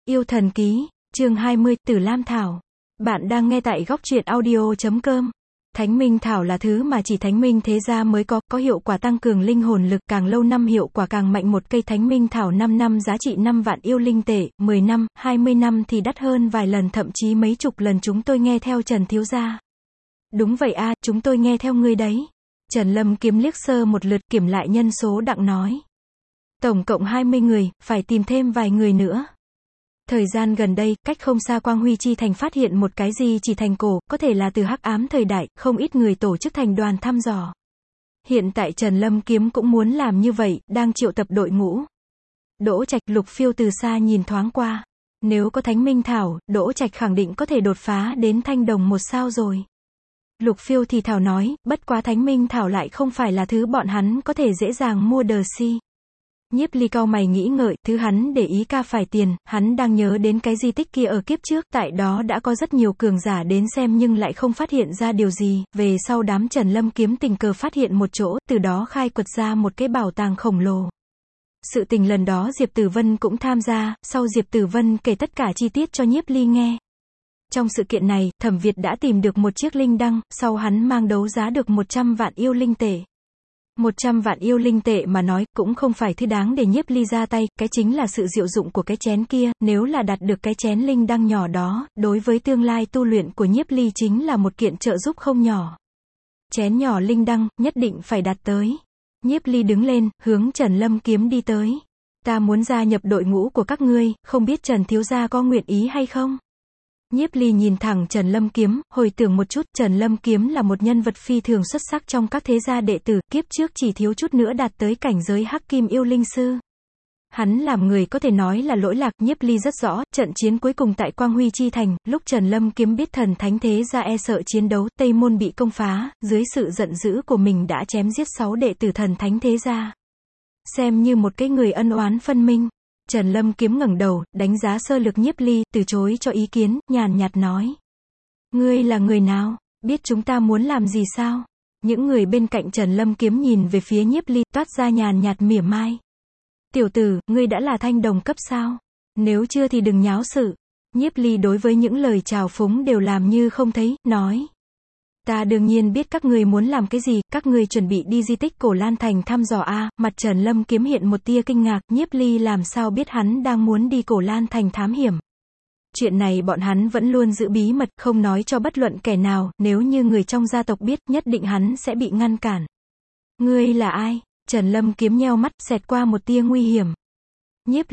Yêu thần ký, chương 20, Tử Lam Thảo. Bạn đang nghe tại góc truyện audio.com. Thánh minh thảo là thứ mà chỉ thánh minh thế gia mới có hiệu quả tăng cường linh hồn lực, càng lâu năm hiệu quả càng mạnh. Một cây thánh minh thảo 5 năm giá trị 5 vạn yêu linh tệ, 10 năm, 20 năm thì đắt hơn vài lần, thậm chí mấy chục lần. Chúng tôi nghe theo Trần thiếu gia. Đúng vậy a, chúng tôi nghe theo ngươi đấy. Trần Lâm Kiếm liếc sơ một lượt, kiểm lại nhân số đặng nói. Tổng cộng 20 người, phải tìm thêm vài người nữa. Thời gian gần đây, cách không xa Quang Huy Chi Thành phát hiện một cái gì chỉ thành cổ, có thể là từ hắc ám thời đại, không ít người tổ chức thành đoàn thăm dò. Hiện tại Trần Lâm Kiếm cũng muốn làm như vậy, đang triệu tập đội ngũ. Đỗ Trạch, Lục Phiêu từ xa nhìn thoáng qua. Nếu có thánh minh thảo, Đỗ Trạch khẳng định có thể đột phá đến thanh đồng 1 sao rồi. Lục Phiêu thì thảo nói, bất quá thánh minh thảo lại không phải là thứ bọn hắn có thể dễ dàng mua đờ si. Nhiếp Ly cau mày nghĩ ngợi, thứ hắn để ý ca phải tiền, hắn đang nhớ đến cái di tích kia ở kiếp trước, tại đó đã có rất nhiều cường giả đến xem nhưng lại không phát hiện ra điều gì, về sau đám Trần Lâm Kiếm tình cờ phát hiện một chỗ, từ đó khai quật ra một cái bảo tàng khổng lồ. Sự tình lần đó Diệp Tử Vân cũng tham gia, sau Diệp Tử Vân kể tất cả chi tiết cho Nhiếp Ly nghe. Trong sự kiện này, Thẩm Việt đã tìm được một chiếc linh đăng, sau hắn mang đấu giá được 100 vạn yêu linh tệ. 100 vạn yêu linh tệ mà nói, cũng không phải thứ đáng để Nhiếp Ly ra tay, cái chính là sự diệu dụng của cái chén kia, nếu là đạt được cái chén linh đăng nhỏ đó, đối với tương lai tu luyện của Nhiếp Ly chính là một kiện trợ giúp không nhỏ. Chén nhỏ linh đăng, nhất định phải đạt tới. Nhiếp Ly đứng lên, hướng Trần Lâm Kiếm đi tới. Ta muốn gia nhập đội ngũ của các ngươi, không biết Trần thiếu gia có nguyện ý hay không? Nhiếp Ly nhìn thẳng Trần Lâm Kiếm, hồi tưởng một chút, Trần Lâm Kiếm là một nhân vật phi thường xuất sắc trong các thế gia đệ tử, kiếp trước chỉ thiếu chút nữa đạt tới cảnh giới hắc kim yêu linh sư. Hắn làm người có thể nói là lỗi lạc. Nhiếp Ly rất rõ, trận chiến cuối cùng tại Quang Huy Chi Thành, lúc Trần Lâm Kiếm biết thần thánh thế gia e sợ chiến đấu, Tây Môn bị công phá, dưới sự giận dữ của mình đã chém giết 6 đệ tử thần thánh thế gia. Xem như một cái người ân oán phân minh. Trần Lâm Kiếm ngẩng đầu, đánh giá sơ lược Nhiếp Ly, từ chối cho ý kiến, nhàn nhạt nói. Ngươi là người nào? Biết chúng ta muốn làm gì sao? Những người bên cạnh Trần Lâm Kiếm nhìn về phía Nhiếp Ly, toát ra nhàn nhạt mỉa mai. Tiểu tử, ngươi đã là thanh đồng cấp sao? Nếu chưa thì đừng nháo sự. Nhiếp Ly đối với những lời chào phúng đều làm như không thấy, nói. Ta đương nhiên biết các ngươi muốn làm cái gì, các ngươi chuẩn bị đi di tích Cổ Lan Thành thăm dò a. Mặt Trần Lâm Kiếm hiện một tia kinh ngạc, Nhiếp Ly làm sao biết hắn đang muốn đi Cổ Lan Thành thám hiểm. Chuyện này bọn hắn vẫn luôn giữ bí mật, không nói cho bất luận kẻ nào, nếu như người trong gia tộc biết, nhất định hắn sẽ bị ngăn cản. Ngươi là ai? Trần Lâm Kiếm nheo mắt, xẹt qua một tia nguy hiểm. Nhiếp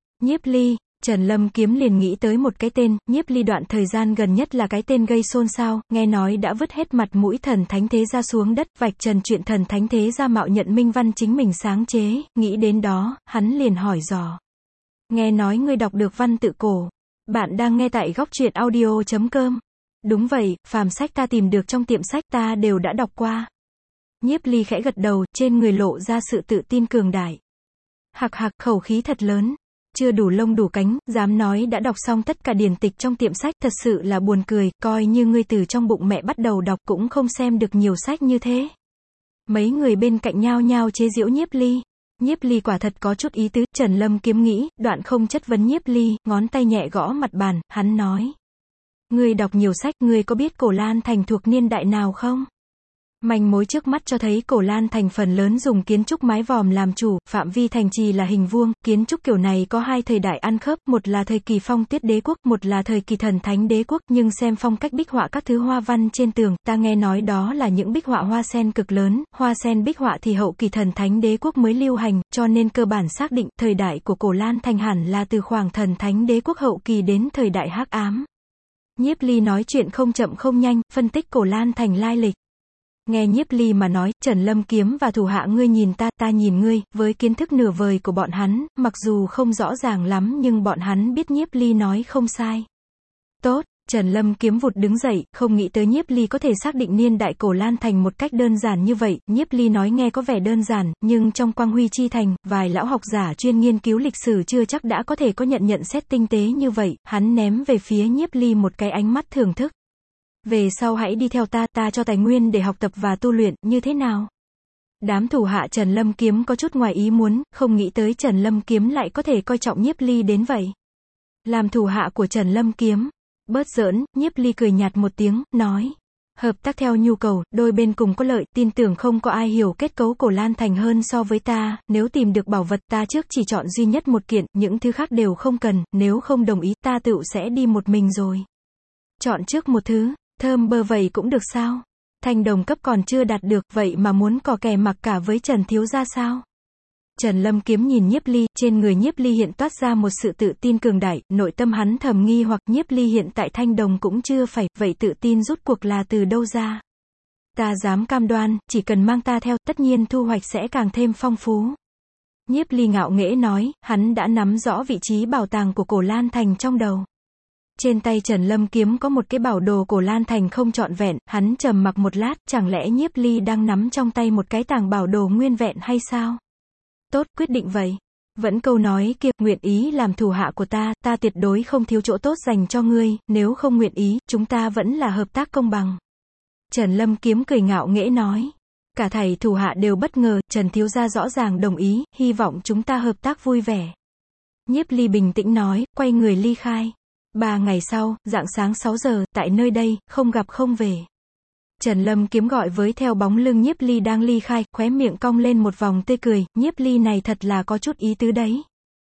Ly. Trần Lâm Kiếm liền nghĩ tới một cái tên, Nhiếp Ly đoạn thời gian gần nhất là cái tên gây xôn xao, nghe nói đã vứt hết mặt mũi thần thánh thế gia xuống đất, vạch trần chuyện thần thánh thế gia mạo nhận minh văn chính mình sáng chế, nghĩ đến đó, hắn liền hỏi dò. Nghe nói ngươi đọc được văn tự cổ. Bạn đang nghe tại góc truyện audio.com. Đúng vậy, phàm sách ta tìm được trong tiệm sách ta đều đã đọc qua. Nhiếp Ly khẽ gật đầu, trên người lộ ra sự tự tin cường đại. Hạc, khẩu khí thật lớn. Chưa đủ lông đủ cánh, dám nói đã đọc xong tất cả điển tịch trong tiệm sách, thật sự là buồn cười, coi như ngươi từ trong bụng mẹ bắt đầu đọc cũng không xem được nhiều sách như thế. Mấy người bên cạnh nhao nhao chế giễu Nhiếp Ly. Nhiếp Ly quả thật có chút ý tứ, Trần Lâm Kiếm nghĩ, đoạn không chất vấn Nhiếp Ly, ngón tay nhẹ gõ mặt bàn, hắn nói. Ngươi đọc nhiều sách, ngươi có biết Cổ Lan Thành thuộc niên đại nào không? Manh mối trước mắt cho thấy Cổ Lan Thành phần lớn dùng kiến trúc mái vòm làm chủ, phạm vi thành trì là hình vuông, kiến trúc kiểu này có 2 thời đại ăn khớp, một là thời kỳ Phong Tuyết Đế quốc, một là thời kỳ Thần Thánh Đế quốc, nhưng xem phong cách bích họa các thứ hoa văn trên tường, ta nghe nói đó là những bích họa hoa sen cực lớn, hoa sen bích họa thì hậu kỳ Thần Thánh Đế quốc mới lưu hành, cho nên cơ bản xác định, thời đại của Cổ Lan Thành hẳn là từ khoảng Thần Thánh Đế quốc hậu kỳ đến thời đại hắc ám. Nhiếp Ly nói chuyện không chậm không nhanh, phân tích Cổ Lan Thành lai lịch. Nghe Nhiếp Ly mà nói, Trần Lâm Kiếm và thủ hạ ngươi nhìn ta nhìn ngươi, với kiến thức nửa vời của bọn hắn, mặc dù không rõ ràng lắm nhưng bọn hắn biết Nhiếp Ly nói không sai. Tốt, Trần Lâm Kiếm vụt đứng dậy, không nghĩ tới Nhiếp Ly có thể xác định niên đại Cổ Lan Thành một cách đơn giản như vậy. Nhiếp Ly nói nghe có vẻ đơn giản, nhưng trong Quang Huy Chi Thành, vài lão học giả chuyên nghiên cứu lịch sử chưa chắc đã có thể có nhận xét tinh tế như vậy. Hắn ném về phía Nhiếp Ly một cái ánh mắt thưởng thức. Về sau hãy đi theo ta cho tài nguyên để học tập và tu luyện, như thế nào? Đám thủ hạ Trần Lâm Kiếm có chút ngoài ý muốn, không nghĩ tới Trần Lâm Kiếm lại có thể coi trọng Nhiếp Ly đến vậy. Làm thủ hạ của Trần Lâm Kiếm. Bớt giỡn, Nhiếp Ly cười nhạt một tiếng, nói. Hợp tác theo nhu cầu, đôi bên cùng có lợi, tin tưởng không có ai hiểu kết cấu Cổ Lan Thành hơn so với ta, nếu tìm được bảo vật ta trước chỉ chọn duy nhất một kiện, những thứ khác đều không cần, nếu không đồng ý ta tựu sẽ đi một mình rồi. Chọn trước một thứ, thơm bơ vậy cũng được sao? Thanh đồng cấp còn chưa đạt được, vậy mà muốn cò kè mặc cả với Trần thiếu gia sao? Trần Lâm Kiếm nhìn Nhiếp Ly, trên người Nhiếp Ly hiện toát ra một sự tự tin cường đại, nội tâm hắn thầm nghi hoặc Nhiếp Ly hiện tại thanh đồng cũng chưa phải, vậy tự tin rút cuộc là từ đâu ra? Ta dám cam đoan, chỉ cần mang ta theo, tất nhiên thu hoạch sẽ càng thêm phong phú. Nhiếp Ly ngạo nghễ nói, hắn đã nắm rõ vị trí bảo tàng của Cổ Lan Thành trong đầu. Trên tay Trần Lâm Kiếm có một cái bảo đồ Cổ Lan Thành không trọn vẹn, hắn trầm mặc một lát, chẳng lẽ Nhiếp Ly đang nắm trong tay một cái tàng bảo đồ nguyên vẹn hay sao? Tốt, quyết định vậy. Vẫn câu nói kia, nguyện ý làm thủ hạ của ta tuyệt đối không thiếu chỗ tốt dành cho ngươi, nếu không nguyện ý, chúng ta vẫn là hợp tác công bằng. Trần Lâm Kiếm cười ngạo nghễ nói. Cả thầy thủ hạ đều bất ngờ, Trần thiếu gia rõ ràng đồng ý, hy vọng chúng ta hợp tác vui vẻ. Nhiếp Ly bình tĩnh nói, quay người ly khai. 3 ngày sau, rạng sáng 6 giờ, tại nơi đây, không gặp không về. Trần Lâm Kiếm gọi với theo bóng lưng Nhiếp Ly đang ly khai, khóe miệng cong lên một vòng tươi cười, Nhiếp Ly này thật là có chút ý tứ đấy.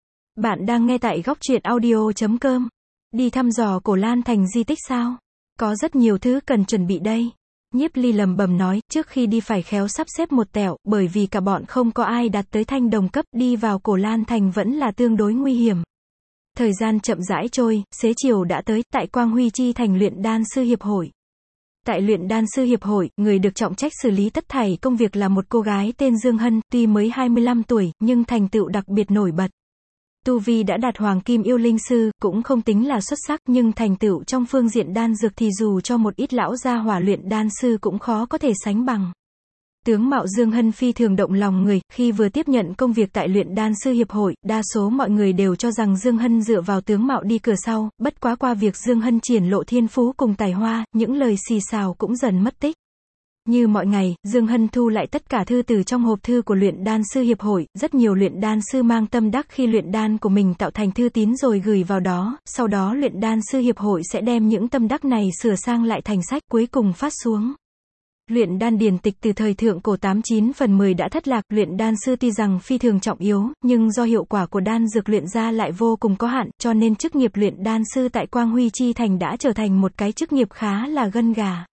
Bạn đang nghe tại góc truyện audio.com. Đi thăm dò Cổ Lan Thành di tích sao? Có rất nhiều thứ cần chuẩn bị đây. Nhiếp Ly lẩm bẩm nói, trước khi đi phải khéo sắp xếp một tẹo, bởi vì cả bọn không có ai đạt tới thanh đồng cấp, đi vào Cổ Lan Thành vẫn là tương đối nguy hiểm. Thời gian chậm rãi trôi, xế chiều đã tới, tại Quang Huy Chi thành luyện đan sư hiệp hội. Tại luyện đan sư hiệp hội, người được trọng trách xử lý tất thảy công việc là một cô gái tên Dương Hân, tuy mới 25 tuổi, nhưng thành tựu đặc biệt nổi bật. Tu vi đã đạt Hoàng Kim Yêu Linh Sư, cũng không tính là xuất sắc, nhưng thành tựu trong phương diện đan dược thì dù cho một ít lão gia hỏa luyện đan sư cũng khó có thể sánh bằng. Tướng mạo Dương Hân phi thường động lòng người, khi vừa tiếp nhận công việc tại luyện đan sư hiệp hội, đa số mọi người đều cho rằng Dương Hân dựa vào tướng mạo đi cửa sau, bất quá qua việc Dương Hân triển lộ thiên phú cùng tài hoa, những lời xì xào cũng dần mất tích. Như mọi ngày, Dương Hân thu lại tất cả thư từ trong hộp thư của luyện đan sư hiệp hội, rất nhiều luyện đan sư mang tâm đắc khi luyện đan của mình tạo thành thư tín rồi gửi vào đó, sau đó luyện đan sư hiệp hội sẽ đem những tâm đắc này sửa sang lại thành sách cuối cùng phát xuống. Luyện đan điển tịch từ thời thượng cổ 89 phần 10 đã thất lạc, luyện đan sư tuy rằng phi thường trọng yếu, nhưng do hiệu quả của đan dược luyện ra lại vô cùng có hạn, cho nên chức nghiệp luyện đan sư tại Quang Huy Chi thành đã trở thành một cái chức nghiệp khá là gân gà.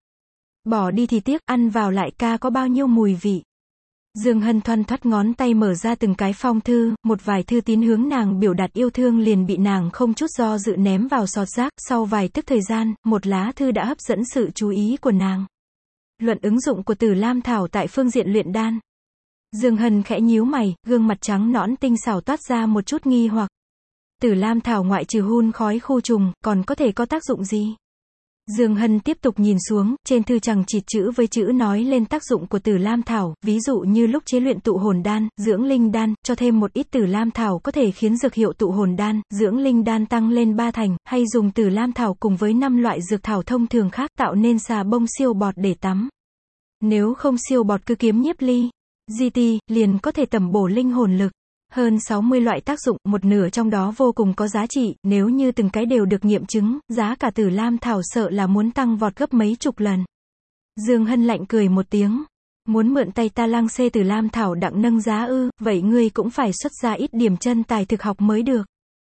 Bỏ đi thì tiếc, ăn vào lại ca có bao nhiêu mùi vị. Dương Hân thoăn thoắt ngón tay mở ra từng cái phong thư, một vài thư tín hướng nàng biểu đạt yêu thương liền bị nàng không chút do dự ném vào sọt rác, sau vài tức thời gian, một lá thư đã hấp dẫn sự chú ý của nàng. Luận ứng dụng của Tử Lam Thảo tại phương diện luyện đan. Dương Hân khẽ nhíu mày, gương mặt trắng nõn tinh xảo toát ra một chút nghi hoặc. Tử Lam Thảo ngoại trừ hun khói khu trùng, còn có thể có tác dụng gì? Dương Hân tiếp tục nhìn xuống, trên thư chằng chịt chữ với chữ nói lên tác dụng của Tử Lam Thảo, ví dụ như lúc chế luyện tụ hồn đan, dưỡng linh đan, cho thêm một ít Tử Lam Thảo có thể khiến dược hiệu tụ hồn đan, dưỡng linh đan tăng lên 3 thành, hay dùng Tử Lam Thảo cùng với 5 loại dược thảo thông thường khác tạo nên xà bông siêu bọt để tắm. Nếu không siêu bọt cứ kiếm Nhiếp Ly, GT, liền có thể tẩm bổ linh hồn lực. Hơn 60 loại tác dụng, một nửa trong đó vô cùng có giá trị, nếu như từng cái đều được nghiệm chứng, giá cả Tử Lam Thảo sợ là muốn tăng vọt gấp mấy chục lần. Dương Hân lạnh cười một tiếng. Muốn mượn tay ta lăng xê Tử Lam Thảo đặng nâng giá ư, vậy ngươi cũng phải xuất ra ít điểm chân tài thực học mới được.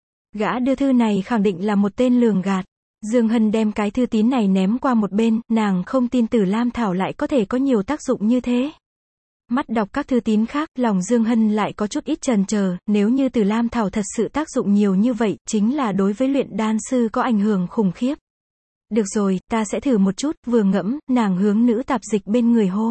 Gã đưa thư này khẳng định là một tên lường gạt. Dương Hân đem cái thư tín này ném qua một bên, nàng không tin Tử Lam Thảo lại có thể có nhiều tác dụng như thế. Mắt đọc các thư tín khác, lòng Dương Hân lại có chút ít chần chờ, nếu như Tử Lam Thảo thật sự tác dụng nhiều như vậy, chính là đối với luyện đan sư có ảnh hưởng khủng khiếp. Được rồi, ta sẽ thử một chút, vừa ngẫm, nàng hướng nữ tạp dịch bên người hô.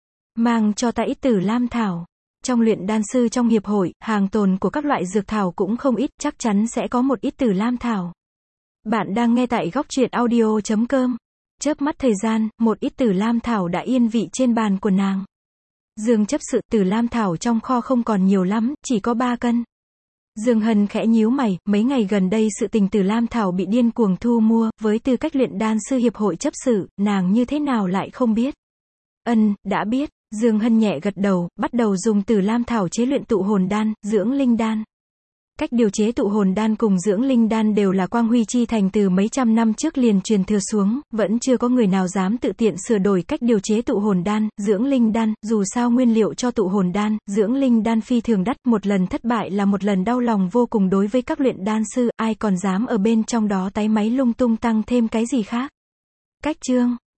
Mang cho ta ít Tử Lam Thảo. Trong luyện đan sư trong hiệp hội, hàng tồn của các loại dược thảo cũng không ít, chắc chắn sẽ có một ít Tử Lam Thảo. Bạn đang nghe tại góc truyện audio.com. Chớp mắt thời gian, một ít Tử Lam Thảo đã yên vị trên bàn của nàng. Dương chấp sự, Tử Lam Thảo trong kho không còn nhiều lắm, chỉ có 3 cân. Dương Hân khẽ nhíu mày, mấy ngày gần đây sự tình Tử Lam Thảo bị điên cuồng thu mua, với tư cách luyện đan sư hiệp hội chấp sự, nàng như thế nào lại không biết? Đã biết. Dương Hân nhẹ gật đầu, bắt đầu dùng Tử Lam Thảo chế luyện tụ hồn đan, dưỡng linh đan. Cách điều chế tụ hồn đan cùng dưỡng linh đan đều là quang huy chi thành từ mấy trăm năm trước liền truyền thừa xuống, vẫn chưa có người nào dám tự tiện sửa đổi cách điều chế tụ hồn đan, dưỡng linh đan, dù sao nguyên liệu cho tụ hồn đan, dưỡng linh đan phi thường đắt, một lần thất bại là một lần đau lòng vô cùng đối với các luyện đan sư, ai còn dám ở bên trong đó táy máy lung tung tăng thêm cái gì khác. Cách chương